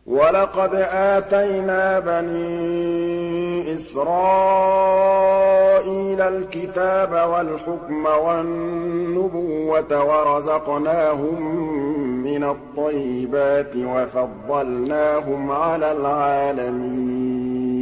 وَلَقَدْ آتَيْنَا بَنِي إِسْرَائِيلَ الْكِتَابَ وَالْحُكْمَ وَالنُّبُوَّةَ وَرَزَقْنَاهُم مِّنَ الطَّيِّبَاتِ وَفَضَّلْنَاهُمْ عَلَى الْعَالَمِينَ